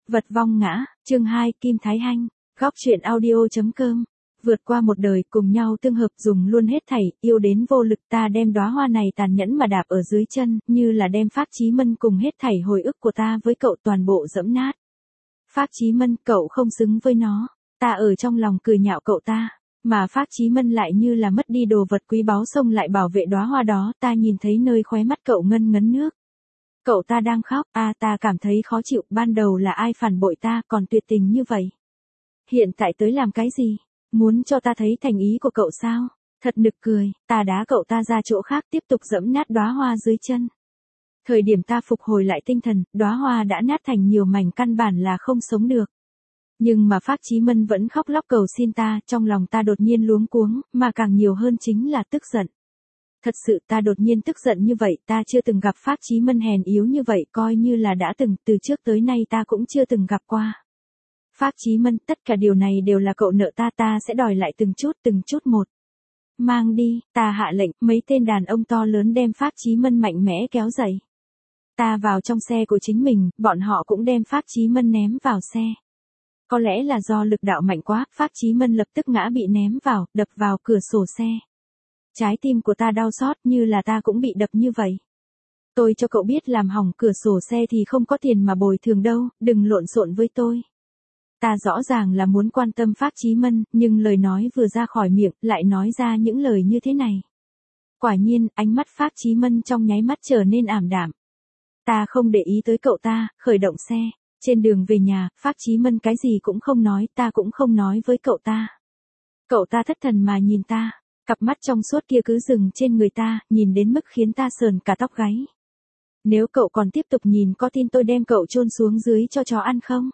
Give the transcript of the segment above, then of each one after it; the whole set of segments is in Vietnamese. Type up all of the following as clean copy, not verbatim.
Vật vong ngã, chương 2, Kim Thái Hanh, góc truyện audio.com. Vượt qua một đời cùng nhau tương hợp dùng luôn hết thảy, yêu đến vô lực ta đem đóa hoa này tàn nhẫn mà đạp ở dưới chân, như là đem Phác Chí Mân cùng hết thảy hồi ức của ta với cậu toàn bộ dẫm nát. Phác Chí Mân, cậu không xứng với nó, ta ở trong lòng cười nhạo cậu ta, mà Phác Chí Mân lại như là mất đi đồ vật quý báu xông lại bảo vệ đóa hoa đó, ta nhìn thấy nơi khóe mắt cậu ngân ngấn nước. Cậu ta đang khóc, ta cảm thấy khó chịu, ban đầu là ai phản bội ta, còn tuyệt tình như vậy. Hiện tại tới làm cái gì? Muốn cho ta thấy thành ý của cậu sao? Thật nực cười, ta đá cậu ta ra chỗ khác tiếp tục dẫm nát đóa hoa dưới chân. Thời điểm ta phục hồi lại tinh thần, đóa hoa đã nát thành nhiều mảnh căn bản là không sống được. Nhưng mà Phác Chí Mân vẫn khóc lóc cầu xin ta, trong lòng ta đột nhiên luống cuống, mà càng nhiều hơn chính là tức giận. Thật sự ta đột nhiên tức giận như vậy, ta chưa từng gặp Phác Chí Mân hèn yếu như vậy, coi như là đã từng, từ trước tới nay ta cũng chưa từng gặp qua. Phác Chí Mân, tất cả điều này đều là cậu nợ ta, ta sẽ đòi lại từng chút một. Mang đi, ta hạ lệnh, mấy tên đàn ông to lớn đem Phác Chí Mân mạnh mẽ kéo dậy. Ta vào trong xe của chính mình, bọn họ cũng đem Phác Chí Mân ném vào xe. Có lẽ là do lực đạo mạnh quá, Phác Chí Mân lập tức ngã bị ném vào, đập vào cửa sổ xe. Trái tim của ta đau xót như là ta cũng bị đập như vậy. Tôi cho cậu biết làm hỏng cửa sổ xe thì không có tiền mà bồi thường đâu, đừng lộn xộn với tôi. Ta rõ ràng là muốn quan tâm Phác Chí Mân, nhưng lời nói vừa ra khỏi miệng, lại nói ra những lời như thế này. Quả nhiên, ánh mắt Phác Chí Mân trong nháy mắt trở nên ảm đạm. Ta không để ý tới cậu ta, khởi động xe. Trên đường về nhà, Phác Chí Mân cái gì cũng không nói, ta cũng không nói với cậu ta. Cậu ta thất thần mà nhìn ta, cặp mắt trong suốt kia cứ dừng trên người ta, nhìn đến mức khiến ta sờn cả tóc gáy. Nếu cậu còn tiếp tục nhìn có tin tôi đem cậu chôn xuống dưới cho chó ăn không?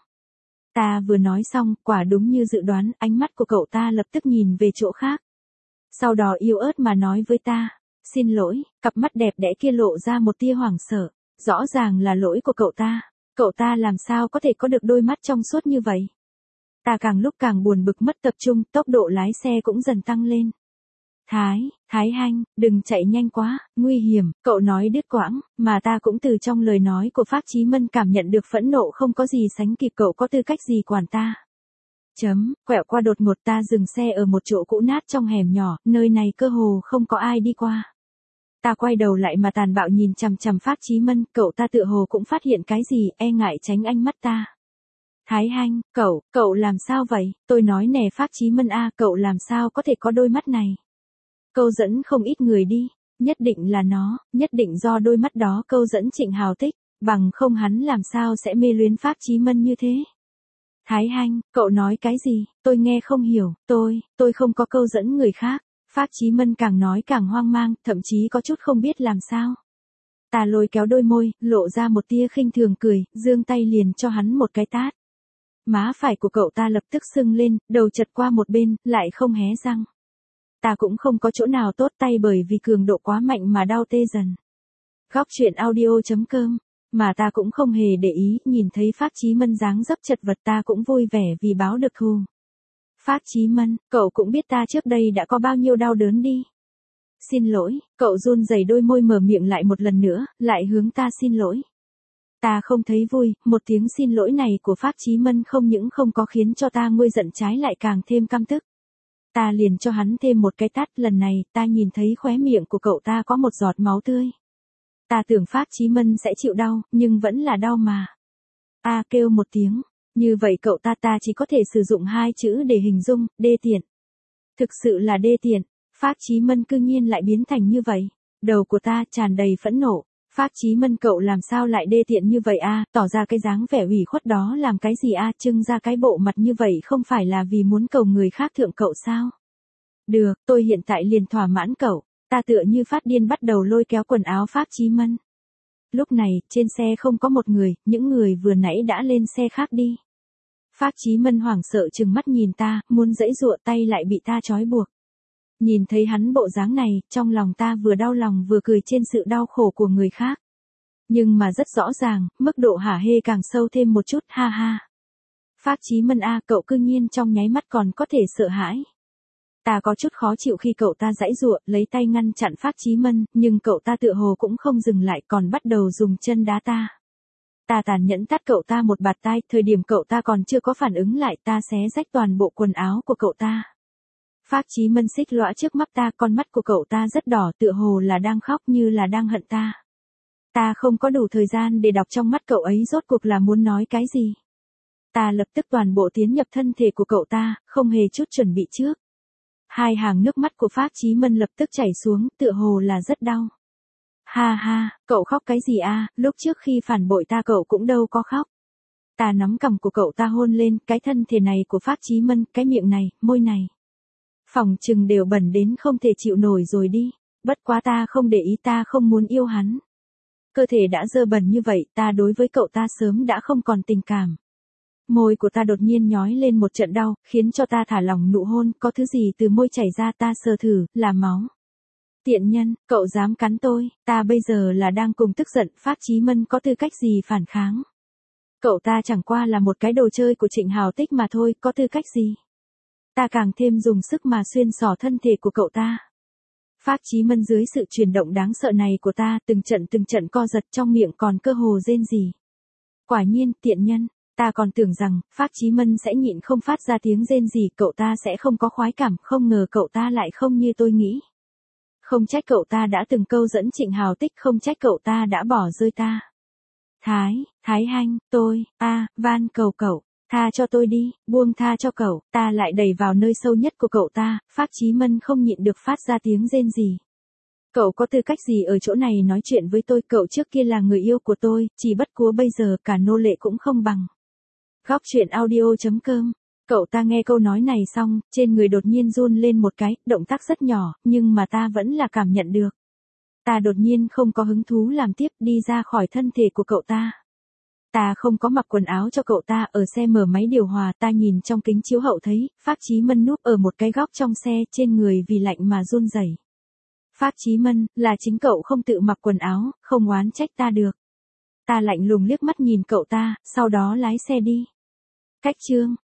Ta vừa nói xong, quả đúng như dự đoán, ánh mắt của cậu ta lập tức nhìn về chỗ khác. Sau đó yếu ớt mà nói với ta, xin lỗi, cặp mắt đẹp đẽ kia lộ ra một tia hoảng sợ, rõ ràng là lỗi của cậu ta. Cậu ta làm sao có thể có được đôi mắt trong suốt như vậy? Ta càng lúc càng buồn bực mất tập trung, tốc độ lái xe cũng dần tăng lên. Thái Hanh, đừng chạy nhanh quá, nguy hiểm, cậu nói đứt quãng, mà ta cũng từ trong lời nói của Phác Chí Mân cảm nhận được phẫn nộ không có gì sánh kịp, cậu có tư cách gì quản ta. Quẹo qua đột ngột, ta dừng xe ở một chỗ cũ nát trong hẻm nhỏ, nơi này cơ hồ không có ai đi qua. Ta quay đầu lại mà tàn bạo nhìn chằm chằm Phác Chí Mân, cậu ta tựa hồ cũng phát hiện cái gì, e ngại tránh ánh mắt ta. Thái Hanh, cậu làm sao vậy? Tôi nói nè Phác Chí Mân cậu làm sao có thể có đôi mắt này? Câu dẫn không ít người đi, nhất định là nó, nhất định do đôi mắt đó câu dẫn Trịnh Hào Tích, bằng không hắn làm sao sẽ mê luyến Phác Chí Mân như thế? Thái Hanh, cậu nói cái gì? Tôi nghe không hiểu, tôi không có câu dẫn người khác. Phác Chí Mân càng nói càng hoang mang, thậm chí có chút không biết làm sao. Ta lôi kéo đôi môi, lộ ra một tia khinh thường cười, giương tay liền cho hắn một cái tát. Má phải của cậu ta lập tức sưng lên, đầu chật qua một bên, lại không hé răng. Ta cũng không có chỗ nào tốt tay bởi vì cường độ quá mạnh mà đau tê dần. Góc truyện audio.com, mà ta cũng không hề để ý, nhìn thấy Phác Chí Mân dáng dấp chật vật ta cũng vui vẻ vì báo được thù. Phác Chí Mân, cậu cũng biết ta trước đây đã có bao nhiêu đau đớn đi. Xin lỗi, cậu run rẩy đôi môi mở miệng lại một lần nữa, lại hướng ta xin lỗi. Ta không thấy vui, một tiếng xin lỗi này của Phác Chí Mân không những không có khiến cho ta nguôi giận trái lại càng thêm căm tức. Ta liền cho hắn thêm một cái tát, lần này ta nhìn thấy khóe miệng của cậu ta có một giọt máu tươi. Ta tưởng Phác Chí Mân sẽ chịu đau, nhưng vẫn là đau mà. Ta kêu một tiếng. Như vậy cậu ta chỉ có thể sử dụng hai chữ để hình dung, đê tiện. Thực sự là đê tiện, Phác Chí Mân cư nhiên lại biến thành như vậy. Đầu của ta tràn đầy phẫn nộ, Phác Chí Mân cậu làm sao lại đê tiện như vậy tỏ ra cái dáng vẻ ủy khuất đó làm cái gì trưng ra cái bộ mặt như vậy không phải là vì muốn cầu người khác thượng cậu sao? Được, tôi hiện tại liền thỏa mãn cậu, ta tựa như phát điên bắt đầu lôi kéo quần áo Phác Chí Mân. Lúc này, trên xe không có một người, những người vừa nãy đã lên xe khác đi. Phác Chí Mân hoảng sợ trừng mắt nhìn ta, muốn giãy giụa tay lại bị ta trói buộc. Nhìn thấy hắn bộ dáng này, trong lòng ta vừa đau lòng vừa cười trên sự đau khổ của người khác. Nhưng mà rất rõ ràng, mức độ hả hê càng sâu thêm một chút, ha ha. Phác Chí Mân cậu cư nhiên trong nháy mắt còn có thể sợ hãi. Ta có chút khó chịu khi cậu ta giãy giụa, lấy tay ngăn chặn Phác Chí Mân, nhưng cậu ta tựa hồ cũng không dừng lại còn bắt đầu dùng chân đá ta. Ta tàn nhẫn tát cậu ta một bạt tai, thời điểm cậu ta còn chưa có phản ứng lại ta xé rách toàn bộ quần áo của cậu ta. Phác Chí Mân xích lõa trước mắt ta, con mắt của cậu ta rất đỏ tựa hồ là đang khóc như là đang hận ta. Ta không có đủ thời gian để đọc trong mắt cậu ấy rốt cuộc là muốn nói cái gì. Ta lập tức toàn bộ tiến nhập thân thể của cậu ta, không hề chút chuẩn bị trước. Hai hàng nước mắt của Phác Chí Mân lập tức chảy xuống, tựa hồ là rất đau. Ha ha, cậu khóc cái gì a? Lúc trước khi phản bội ta cậu cũng đâu có khóc. Ta nắm cằm của cậu ta hôn lên, cái thân thể này của Phác Chí Mân, cái miệng này, môi này. Phòng trừng đều bẩn đến không thể chịu nổi rồi đi. Bất quá ta không để ý, ta không muốn yêu hắn. Cơ thể đã dơ bẩn như vậy, ta đối với cậu ta sớm đã không còn tình cảm. Môi của ta đột nhiên nhói lên một trận đau, khiến cho ta thả lỏng nụ hôn, có thứ gì từ môi chảy ra, ta sờ thử, là máu. Tiện nhân, cậu dám cắn tôi, ta bây giờ là đang cùng tức giận, Phác Chí Mân có tư cách gì phản kháng. Cậu ta chẳng qua là một cái đồ chơi của Trịnh Hào Tích mà thôi, có tư cách gì. Ta càng thêm dùng sức mà xuyên xỏ thân thể của cậu ta. Phác Chí Mân dưới sự chuyển động đáng sợ này của ta, từng trận co giật, trong miệng còn cơ hồ rên rỉ. Quả nhiên, tiện nhân, ta còn tưởng rằng, Phác Chí Mân sẽ nhịn không phát ra tiếng rên rỉ, cậu ta sẽ không có khoái cảm, không ngờ cậu ta lại không như tôi nghĩ. Không trách cậu ta đã từng câu dẫn Trịnh Hào Tích, không trách cậu ta đã bỏ rơi ta. Thái Hanh, van cầu cậu, tha cho tôi đi, buông tha cho cậu, ta lại đẩy vào nơi sâu nhất của cậu ta, Phác Chí Mân không nhịn được phát ra tiếng rên rỉ. Cậu có tư cách gì ở chỗ này nói chuyện với tôi, cậu trước kia là người yêu của tôi, chỉ bất quá bây giờ cả nô lệ cũng không bằng. Góc truyện audio.com. Cậu ta nghe câu nói này xong, trên người đột nhiên run lên một cái, động tác rất nhỏ, nhưng mà ta vẫn là cảm nhận được. Ta đột nhiên không có hứng thú làm tiếp, đi ra khỏi thân thể của cậu ta. Ta không có mặc quần áo cho cậu ta, ở xe mở máy điều hòa, ta nhìn trong kính chiếu hậu thấy, Phác Chí Mân núp ở một cái góc trong xe, trên người vì lạnh mà run rẩy. Phác Chí Mân, là chính cậu không tự mặc quần áo, không oán trách ta được. Ta lạnh lùng liếc mắt nhìn cậu ta, sau đó lái xe đi. Cách chương